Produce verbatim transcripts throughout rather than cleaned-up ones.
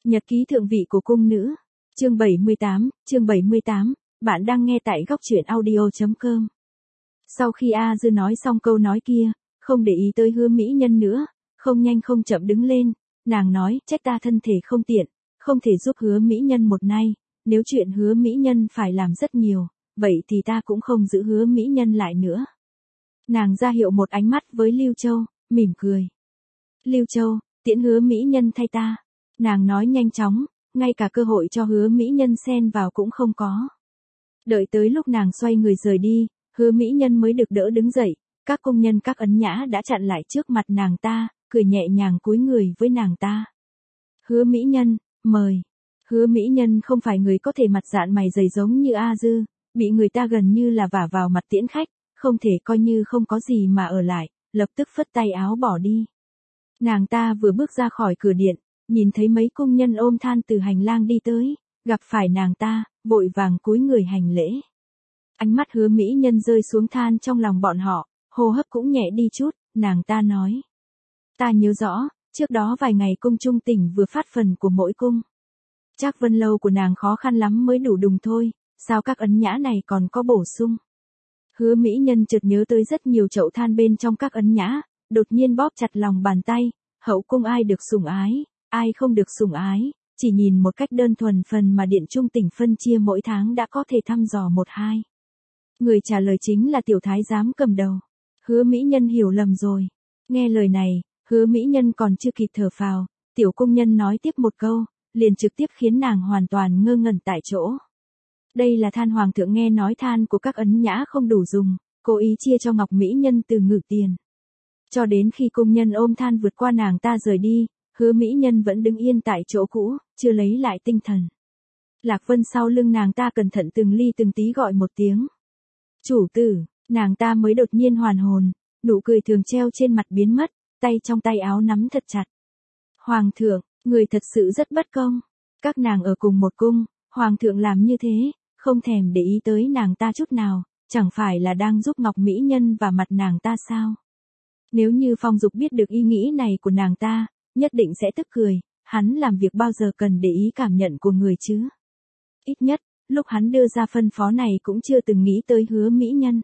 Nhật ký thượng vị của cung nữ. Chương bảy mươi tám, chương bảy mươi tám, bạn đang nghe tại góc truyện audio chấm com. Sau khi A Dư nói xong câu nói kia, không để ý tới Hứa Mỹ Nhân nữa, không nhanh không chậm đứng lên, nàng nói, trách ta thân thể không tiện, không thể giúp Hứa Mỹ Nhân một nay, nếu chuyện Hứa Mỹ Nhân phải làm rất nhiều, vậy thì ta cũng không giữ Hứa Mỹ Nhân lại nữa. Nàng ra hiệu một ánh mắt với Lưu Châu, mỉm cười. Lưu Châu, tiễn Hứa Mỹ Nhân thay ta. Nàng nói nhanh chóng, ngay cả cơ hội cho Hứa Mỹ Nhân xen vào cũng không có. Đợi tới lúc nàng xoay người rời đi, Hứa Mỹ Nhân mới được đỡ đứng dậy, các công nhân các ấn nhã đã chặn lại trước mặt nàng ta, cười nhẹ nhàng cúi người với nàng ta. Hứa Mỹ Nhân, mời. Hứa Mỹ Nhân không phải người có thể mặt dạn mày dày giống như A Dư, bị người ta gần như là vả vào mặt tiễn khách, không thể coi như không có gì mà ở lại, lập tức phất tay áo bỏ đi. Nàng ta vừa bước ra khỏi cửa điện, nhìn thấy mấy công nhân ôm than từ hành lang đi tới, gặp phải nàng ta, vội vàng cúi người hành lễ. Ánh mắt Hứa Mỹ Nhân rơi xuống than trong lòng bọn họ, hô hấp cũng nhẹ đi chút, nàng ta nói. Ta nhớ rõ, trước đó vài ngày cung Trung Tỉnh vừa phát phần của mỗi cung. Chắc Vân Lâu của nàng khó khăn lắm mới đủ đùng thôi, sao các ấn nhã này còn có bổ sung. Hứa Mỹ Nhân chợt nhớ tới rất nhiều chậu than bên trong các ấn nhã, đột nhiên bóp chặt lòng bàn tay, hậu cung ai được sủng ái, ai không được sủng ái, chỉ nhìn một cách đơn thuần phần mà Điện Trung Tỉnh phân chia mỗi tháng đã có thể thăm dò một hai. Người trả lời chính là tiểu thái giám cầm đầu. Hứa Mỹ Nhân hiểu lầm rồi. Nghe lời này, Hứa Mỹ Nhân còn chưa kịp thở phào, tiểu công nhân nói tiếp một câu, liền trực tiếp khiến nàng hoàn toàn ngơ ngẩn tại chỗ. Đây là than hoàng thượng nghe nói than của các ấn nhã không đủ dùng, cố ý chia cho Ngọc Mỹ Nhân từ ngự tiền. Cho đến khi công nhân ôm than vượt qua nàng ta rời đi, Hứa Mỹ Nhân vẫn đứng yên tại chỗ cũ, chưa lấy lại tinh thần. Lạc Vân sau lưng nàng ta cẩn thận từng ly từng tí gọi một tiếng. Chủ tử, nàng ta mới đột nhiên hoàn hồn, nụ cười thường treo trên mặt biến mất, tay trong tay áo nắm thật chặt. Hoàng thượng, người thật sự rất bất công. Các nàng ở cùng một cung, Hoàng thượng làm như thế, không thèm để ý tới nàng ta chút nào, chẳng phải là đang giúp Ngọc Mỹ Nhân và mặt nàng ta sao? Nếu như Phong Dục biết được ý nghĩ này của nàng ta, nhất định sẽ tức cười, hắn làm việc bao giờ cần để ý cảm nhận của người chứ? Ít nhất, lúc hắn đưa ra phân phó này cũng chưa từng nghĩ tới Hứa Mỹ Nhân.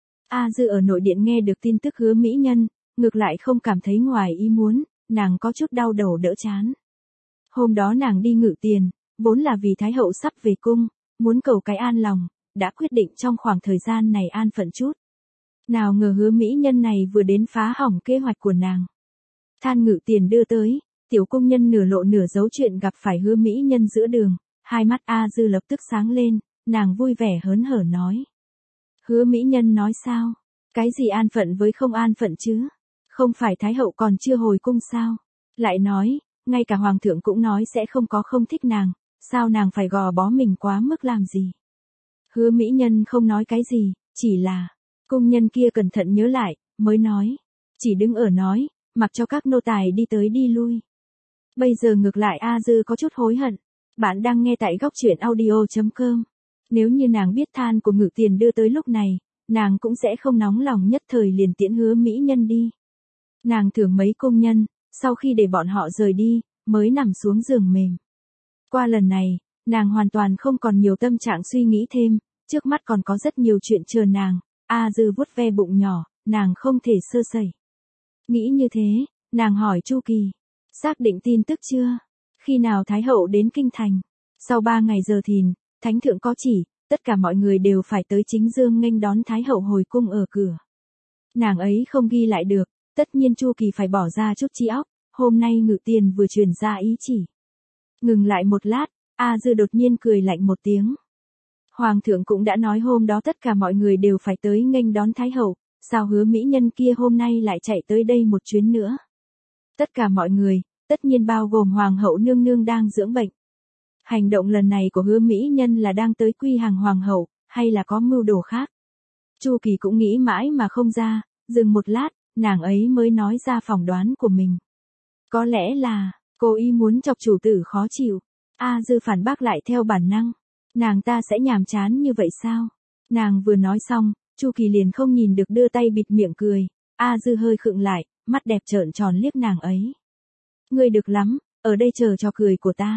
A Dư ở nội điện nghe được tin tức Hứa Mỹ Nhân, ngược lại không cảm thấy ngoài ý muốn, nàng có chút đau đầu đỡ chán. Hôm đó nàng đi ngự tiền, vốn là vì Thái hậu sắp về cung, muốn cầu cái an lòng, đã quyết định trong khoảng thời gian này an phận chút. Nào ngờ Hứa Mỹ Nhân này vừa đến phá hỏng kế hoạch của nàng. Than ngự tiền đưa tới, tiểu công nhân nửa lộ nửa giấu chuyện gặp phải Hứa Mỹ Nhân giữa đường, hai mắt A Dư lập tức sáng lên, nàng vui vẻ hớn hở nói. Hứa Mỹ Nhân nói sao? Cái gì an phận với không an phận chứ? Không phải Thái hậu còn chưa hồi cung sao? Lại nói, ngay cả Hoàng thượng cũng nói sẽ không có không thích nàng, sao nàng phải gò bó mình quá mức làm gì? Hứa Mỹ Nhân không nói cái gì, chỉ là, công nhân kia cẩn thận nhớ lại, mới nói, chỉ đứng ở nói, mặc cho các nô tài đi tới đi lui. Bây giờ ngược lại A Dư có chút hối hận. Bạn đang nghe tại góc truyện audio chấm com. Nếu như nàng biết than của ngự tiền đưa tới lúc này, nàng cũng sẽ không nóng lòng nhất thời liền tiễn Hứa Mỹ Nhân đi. Nàng thưởng mấy công nhân, sau khi để bọn họ rời đi, mới nằm xuống giường mềm. Qua lần này, nàng hoàn toàn không còn nhiều tâm trạng suy nghĩ thêm, trước mắt còn có rất nhiều chuyện chờ nàng. A Dư vuốt ve bụng nhỏ, nàng không thể sơ sẩy. Nghĩ như thế, nàng hỏi Chu Kỳ, xác định tin tức chưa? Khi nào Thái hậu đến kinh thành? Sau ba ngày giờ thìn, Thánh thượng có chỉ, tất cả mọi người đều phải tới chính dương nghênh đón Thái hậu hồi cung ở cửa. Nàng ấy không ghi lại được, tất nhiên Chu Kỳ phải bỏ ra chút trí óc, hôm nay ngự tiền vừa truyền ra ý chỉ. Ngừng lại một lát, A Dư đột nhiên cười lạnh một tiếng. Hoàng thượng cũng đã nói hôm đó tất cả mọi người đều phải tới nghênh đón Thái hậu, sao Hứa Mỹ Nhân kia hôm nay lại chạy tới đây một chuyến nữa? Tất cả mọi người, tất nhiên bao gồm Hoàng hậu nương nương đang dưỡng bệnh. Hành động lần này của Hứa Mỹ Nhân là đang tới quy hàng Hoàng hậu, hay là có mưu đồ khác? Chu Kỳ cũng nghĩ mãi mà không ra, dừng một lát, nàng ấy mới nói ra phỏng đoán của mình. Có lẽ là, cô ý muốn chọc chủ tử khó chịu. A Dư phản bác lại theo bản năng. Nàng ta sẽ nhàm chán như vậy sao? Nàng vừa nói xong, Chu Kỳ liền không nhìn được đưa tay bịt miệng cười. A Dư hơi khựng lại, mắt đẹp trợn tròn liếc nàng ấy. Ngươi được lắm, ở đây chờ cho cười của ta.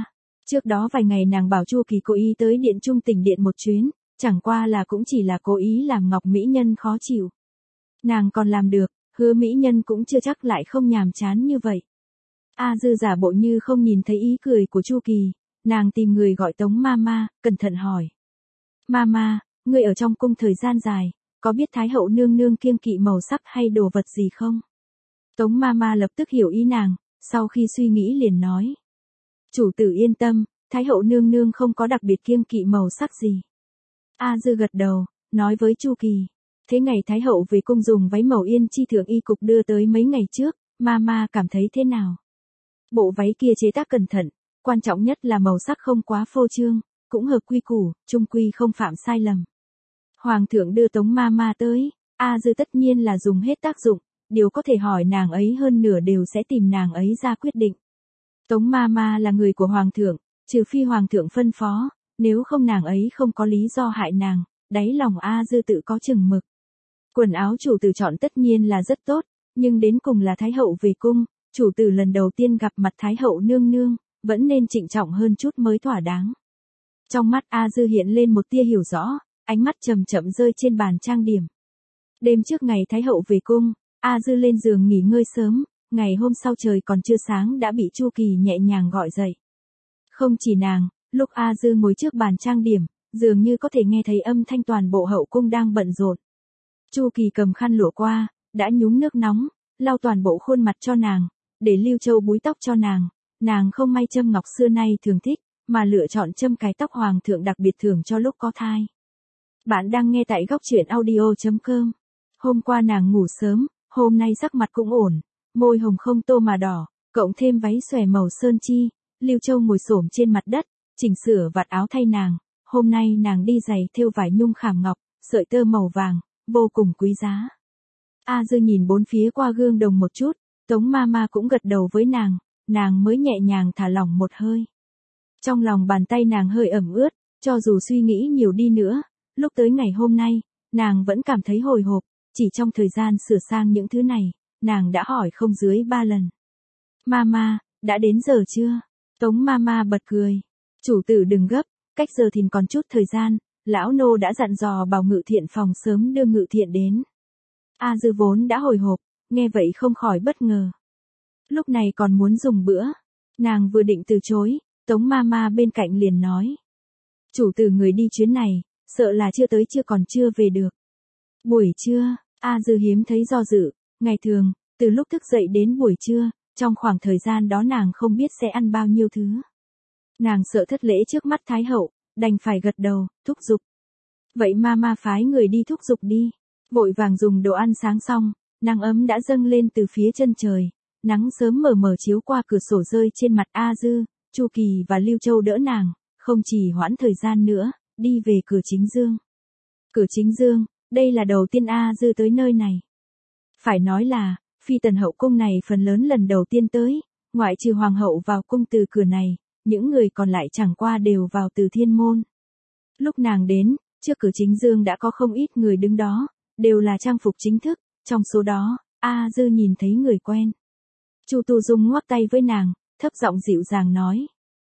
Trước đó vài ngày nàng bảo Chu Kỳ cố ý tới điện Trung Tỉnh điện một chuyến, chẳng qua là cũng chỉ là cố ý làm Ngọc Mỹ Nhân khó chịu. Nàng còn làm được, Hứa Mỹ Nhân cũng chưa chắc lại không nhàm chán như vậy. A Dư giả bộ như không nhìn thấy ý cười của Chu Kỳ, nàng tìm người gọi Tống Mama, cẩn thận hỏi. Mama, ngươi ở trong cung thời gian dài, có biết Thái hậu nương nương kiêng kỵ màu sắc hay đồ vật gì không? Tống Mama lập tức hiểu ý nàng, sau khi suy nghĩ liền nói. Chủ tử yên tâm, Thái hậu nương nương không có đặc biệt kiêng kỵ màu sắc gì. A Dư gật đầu, nói với Chu Kỳ. Thế ngày Thái hậu về cung dùng váy màu yên chi thượng y cục đưa tới mấy ngày trước, Mama cảm thấy thế nào? Bộ váy kia chế tác cẩn thận, quan trọng nhất là màu sắc không quá phô trương, cũng hợp quy củ, chung quy không phạm sai lầm. Hoàng thượng đưa Tống Mama tới, A Dư tất nhiên là dùng hết tác dụng, điều có thể hỏi nàng ấy hơn nửa đều sẽ tìm nàng ấy ra quyết định. Tống Mama là người của Hoàng thượng, trừ phi Hoàng thượng phân phó, nếu không nàng ấy không có lý do hại nàng, đáy lòng A Dư tự có chừng mực. Quần áo chủ tử chọn tất nhiên là rất tốt, nhưng đến cùng là Thái hậu về cung, chủ tử lần đầu tiên gặp mặt Thái hậu nương nương, vẫn nên trịnh trọng hơn chút mới thỏa đáng. Trong mắt A Dư hiện lên một tia hiểu rõ, ánh mắt chậm chậm rơi trên bàn trang điểm. Đêm trước ngày Thái hậu về cung, A Dư lên giường nghỉ ngơi sớm, ngày hôm sau trời còn chưa sáng đã bị Chu Kỳ nhẹ nhàng gọi dậy. Không chỉ nàng, lúc A Dư ngồi trước bàn trang điểm, dường như có thể nghe thấy âm thanh toàn bộ hậu cung đang bận rộn. Chu Kỳ cầm khăn lụa qua, đã nhúng nước nóng, lau toàn bộ khuôn mặt cho nàng, để Lưu Châu búi tóc cho nàng. Nàng không may châm ngọc xưa nay thường thích, mà lựa chọn châm cái tóc hoàng thượng đặc biệt thưởng cho lúc có thai. Bạn đang nghe tại góc truyện audio chấm com. Hôm qua nàng ngủ sớm, hôm nay sắc mặt cũng ổn, môi hồng không tô mà đỏ, cộng thêm váy xòe màu sơn chi. Lưu Châu ngồi xổm trên mặt đất, chỉnh sửa vạt áo thay nàng. Hôm nay nàng đi giày thêu vải nhung khảm ngọc, sợi tơ màu vàng, vô cùng quý giá. A Dư nhìn bốn phía qua gương đồng một chút, Tống Mama cũng gật đầu với nàng, nàng mới nhẹ nhàng thả lỏng một hơi. Trong lòng bàn tay nàng hơi ẩm ướt, cho dù suy nghĩ nhiều đi nữa, lúc tới ngày hôm nay, nàng vẫn cảm thấy hồi hộp, chỉ trong thời gian sửa sang những thứ này, nàng đã hỏi không dưới ba lần. Mama, đã đến giờ chưa? Tống Mama bật cười. Chủ tử đừng gấp, cách giờ thìn còn chút thời gian, lão nô đã dặn dò bảo Ngự Thiện phòng sớm đưa Ngự Thiện đến. A Dư vốn đã hồi hộp, nghe vậy không khỏi bất ngờ. Lúc này còn muốn dùng bữa, nàng vừa định từ chối, Tống Mama bên cạnh liền nói. Chủ tử người đi chuyến này, sợ là chưa tới chưa còn chưa về được. Buổi trưa, A Dư hiếm thấy do dự, ngày thường, từ lúc thức dậy đến buổi trưa, trong khoảng thời gian đó nàng không biết sẽ ăn bao nhiêu thứ. Nàng sợ thất lễ trước mắt Thái hậu, đành phải gật đầu, thúc giục. Vậy Mama phái người đi thúc giục đi. Vội vàng dùng đồ ăn sáng xong, nắng ấm đã dâng lên từ phía chân trời, nắng sớm mờ mờ chiếu qua cửa sổ rơi trên mặt A Dư, Chu Kỳ và Lưu Châu đỡ nàng, không chỉ hoãn thời gian nữa, đi về cửa Chính Dương. Cửa Chính Dương, đây là đầu tiên A Dư tới nơi này. Phải nói là, phi tần hậu cung này phần lớn lần đầu tiên tới, ngoại trừ hoàng hậu vào cung từ cửa này, những người còn lại chẳng qua đều vào từ thiên môn. Lúc nàng đến, trước cửa Chính Dương đã có không ít người đứng đó, đều là trang phục chính thức, trong số đó, A Dư nhìn thấy người quen. Chu Tu Dung ngoắc tay với nàng, thấp giọng dịu dàng nói.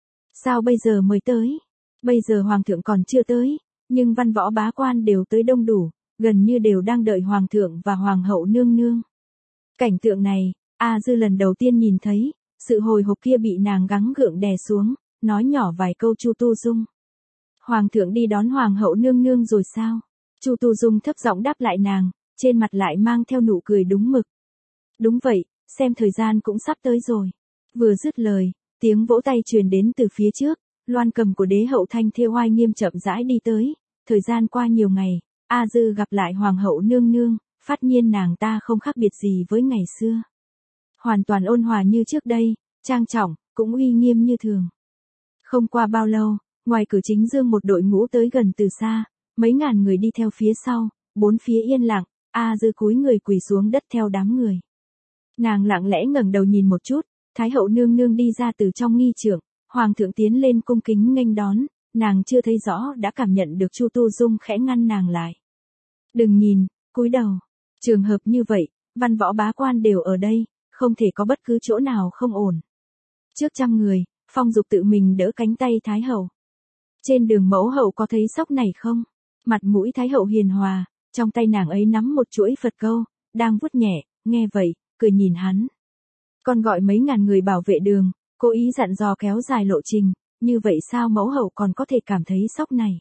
Sao bây giờ mới tới? Bây giờ hoàng thượng còn chưa tới, nhưng văn võ bá quan đều tới đông đủ, gần như đều đang đợi hoàng thượng và hoàng hậu nương nương. Cảnh tượng này, A Dư lần đầu tiên nhìn thấy, sự hồi hộp kia bị nàng gắng gượng đè xuống, nói nhỏ vài câu Chu Tu Dung. Hoàng thượng đi đón hoàng hậu nương nương rồi sao? Chu Tu Dung thấp giọng đáp lại nàng, trên mặt lại mang theo nụ cười đúng mực. Đúng vậy, xem thời gian cũng sắp tới rồi. Vừa dứt lời, tiếng vỗ tay truyền đến từ phía trước, loan cầm của đế hậu thanh thêu oai nghiêm chậm rãi đi tới. Thời gian qua nhiều ngày, A Dư gặp lại hoàng hậu nương nương, phát nhiên nàng ta không khác biệt gì với ngày xưa. Hoàn toàn ôn hòa như trước đây, trang trọng, cũng uy nghiêm như thường. Không qua bao lâu, ngoài cửa Chính Dương một đội ngũ tới gần từ xa, mấy ngàn người đi theo phía sau, bốn phía yên lặng, A Dư cúi người quỳ xuống đất theo đám người. Nàng lặng lẽ ngẩng đầu nhìn một chút, Thái hậu nương nương đi ra từ trong nghi trượng, hoàng thượng tiến lên cung kính nghênh đón, nàng chưa thấy rõ đã cảm nhận được Chu Tu Dung khẽ ngăn nàng lại. Đừng nhìn, cúi đầu. Trường hợp như vậy, văn võ bá quan đều ở đây, không thể có bất cứ chỗ nào không ổn. Trước trăm người, Phong Dục tự mình đỡ cánh tay Thái hậu. Trên đường mẫu hậu có thấy sóc này không? Mặt mũi Thái hậu hiền hòa, trong tay nàng ấy nắm một chuỗi Phật câu, đang vuốt nhẹ, nghe vậy, cười nhìn hắn. Con gọi mấy ngàn người bảo vệ đường, cố ý dặn dò kéo dài lộ trình, như vậy sao mẫu hậu còn có thể cảm thấy sóc này?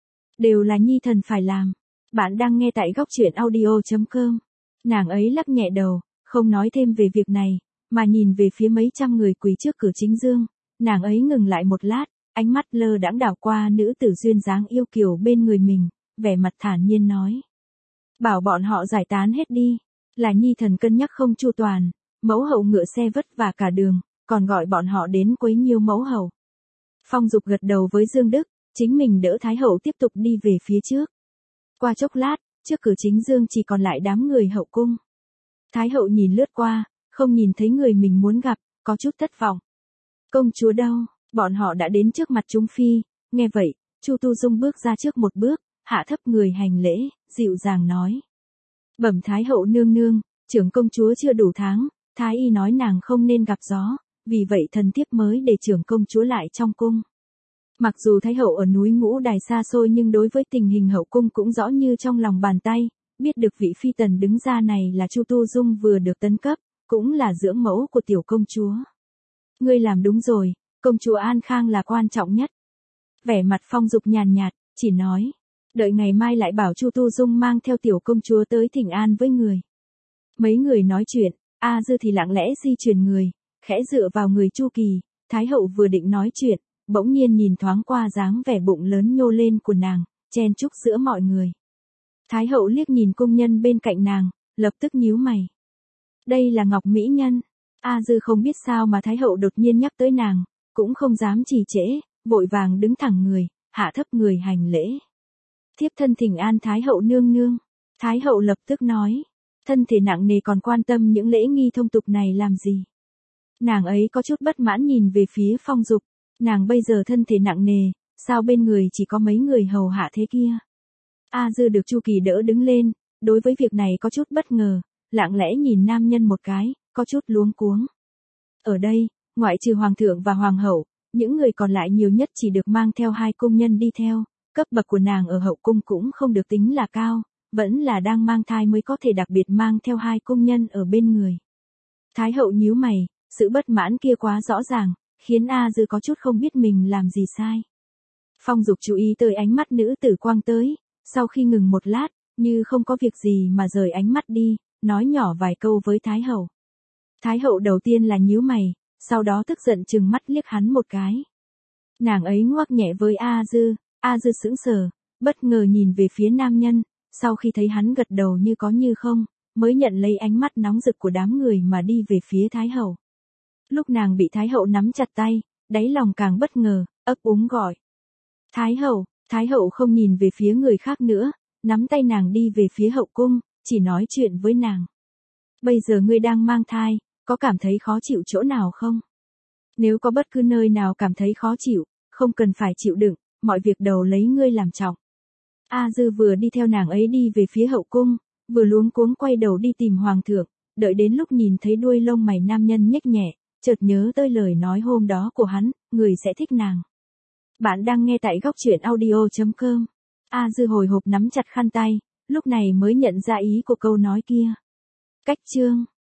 Đều là nhi thần phải làm. Bạn đang nghe tại góc truyện audio.com. Nàng ấy lắc nhẹ đầu, không nói thêm về việc này, mà nhìn về phía mấy trăm người quỳ trước cửa chính dương. Nàng ấy ngừng lại một lát, ánh mắt lơ đãng đảo qua nữ tử duyên dáng yêu kiều bên người mình, vẻ mặt thản nhiên nói. Bảo bọn họ giải tán hết đi, là nhi thần cân nhắc không chu toàn, mẫu hậu ngựa xe vất vả cả đường, còn gọi bọn họ đến quấy nhiêu mẫu hậu. Phong Dục gật đầu với Dương Đức, chính mình đỡ Thái hậu tiếp tục đi về phía trước. Qua chốc lát, trước cửa chính dương chỉ còn lại đám người hậu cung. Thái hậu nhìn lướt qua, không nhìn thấy người mình muốn gặp, có chút thất vọng. Công chúa đâu? Bọn họ đã đến trước mặt Trung Phi, nghe vậy, Chu Tu Dung bước ra trước một bước, hạ thấp người hành lễ, dịu dàng nói. Bẩm Thái hậu nương nương, trưởng công chúa chưa đủ tháng, Thái y nói nàng không nên gặp gió, vì vậy thần thiếp mới để trưởng công chúa lại trong cung. Mặc dù Thái hậu ở núi Ngũ Đài xa xôi nhưng đối với tình hình hậu cung cũng rõ như trong lòng bàn tay, biết được vị phi tần đứng ra này là Chu Tu Dung vừa được tấn cấp, cũng là dưỡng mẫu của tiểu công chúa. Ngươi làm đúng rồi, công chúa an khang là quan trọng nhất. Vẻ mặt Phong Dục nhàn nhạt, chỉ nói, đợi ngày mai lại bảo Chu Tu Dung mang theo tiểu công chúa tới thỉnh an với người. Mấy người nói chuyện, A Dư thì lặng lẽ di chuyển người, khẽ dựa vào người Chu Kỳ. Thái hậu vừa định nói chuyện, bỗng nhiên nhìn thoáng qua dáng vẻ bụng lớn nhô lên của nàng, chen chúc giữa mọi người. Thái hậu liếc nhìn cung nhân bên cạnh nàng, lập tức nhíu mày. Đây là Ngọc Mỹ Nhân. A Dư không biết sao mà Thái hậu đột nhiên nhắc tới nàng, cũng không dám trì trễ, vội vàng đứng thẳng người, hạ thấp người hành lễ. Thiếp thân thỉnh an Thái hậu nương nương. Thái hậu lập tức nói, thân thể nặng nề còn quan tâm những lễ nghi thông tục này làm gì? Nàng ấy có chút bất mãn nhìn về phía Phong Dục, nàng bây giờ thân thể nặng nề, sao bên người chỉ có mấy người hầu hạ thế kia? A Dư được Chu Kỳ đỡ đứng lên, đối với việc này có chút bất ngờ, lặng lẽ nhìn nam nhân một cái, có chút luống cuống. Ở đây, ngoại trừ hoàng thượng và hoàng hậu, những người còn lại nhiều nhất chỉ được mang theo hai cung nhân đi theo, cấp bậc của nàng ở hậu cung cũng không được tính là cao, vẫn là đang mang thai mới có thể đặc biệt mang theo hai cung nhân ở bên người. Thái hậu nhíu mày, sự bất mãn kia quá rõ ràng, khiến A Dư có chút không biết mình làm gì sai. Phong Dục chú ý tới ánh mắt nữ tử quang tới, sau khi ngừng một lát, như không có việc gì mà rời ánh mắt đi, nói nhỏ vài câu với Thái hậu. Thái hậu đầu tiên là nhíu mày, sau đó tức giận trừng mắt liếc hắn một cái. Nàng ấy ngoắc nhẹ với A Dư, A Dư sững sờ, bất ngờ nhìn về phía nam nhân, sau khi thấy hắn gật đầu như có như không, mới nhận lấy ánh mắt nóng rực của đám người mà đi về phía Thái hậu. Lúc nàng bị Thái hậu nắm chặt tay, đáy lòng càng bất ngờ, ấp úng gọi. Thái hậu, Thái hậu không nhìn về phía người khác nữa, nắm tay nàng đi về phía hậu cung, chỉ nói chuyện với nàng. Bây giờ ngươi đang mang thai, có cảm thấy khó chịu chỗ nào không? Nếu có bất cứ nơi nào cảm thấy khó chịu, không cần phải chịu đựng, mọi việc đầu lấy ngươi làm trọng. A Dư vừa đi theo nàng ấy đi về phía hậu cung, vừa luống cuống quay đầu đi tìm hoàng thượng, đợi đến lúc nhìn thấy đuôi lông mày nam nhân nhếch nhẹ, chợt nhớ tới lời nói hôm đó của hắn, người sẽ thích nàng. Bạn đang nghe tại góc truyện audio.com. A Dư hồi hộp nắm chặt khăn tay, lúc này mới nhận ra ý của câu nói kia. Cách chương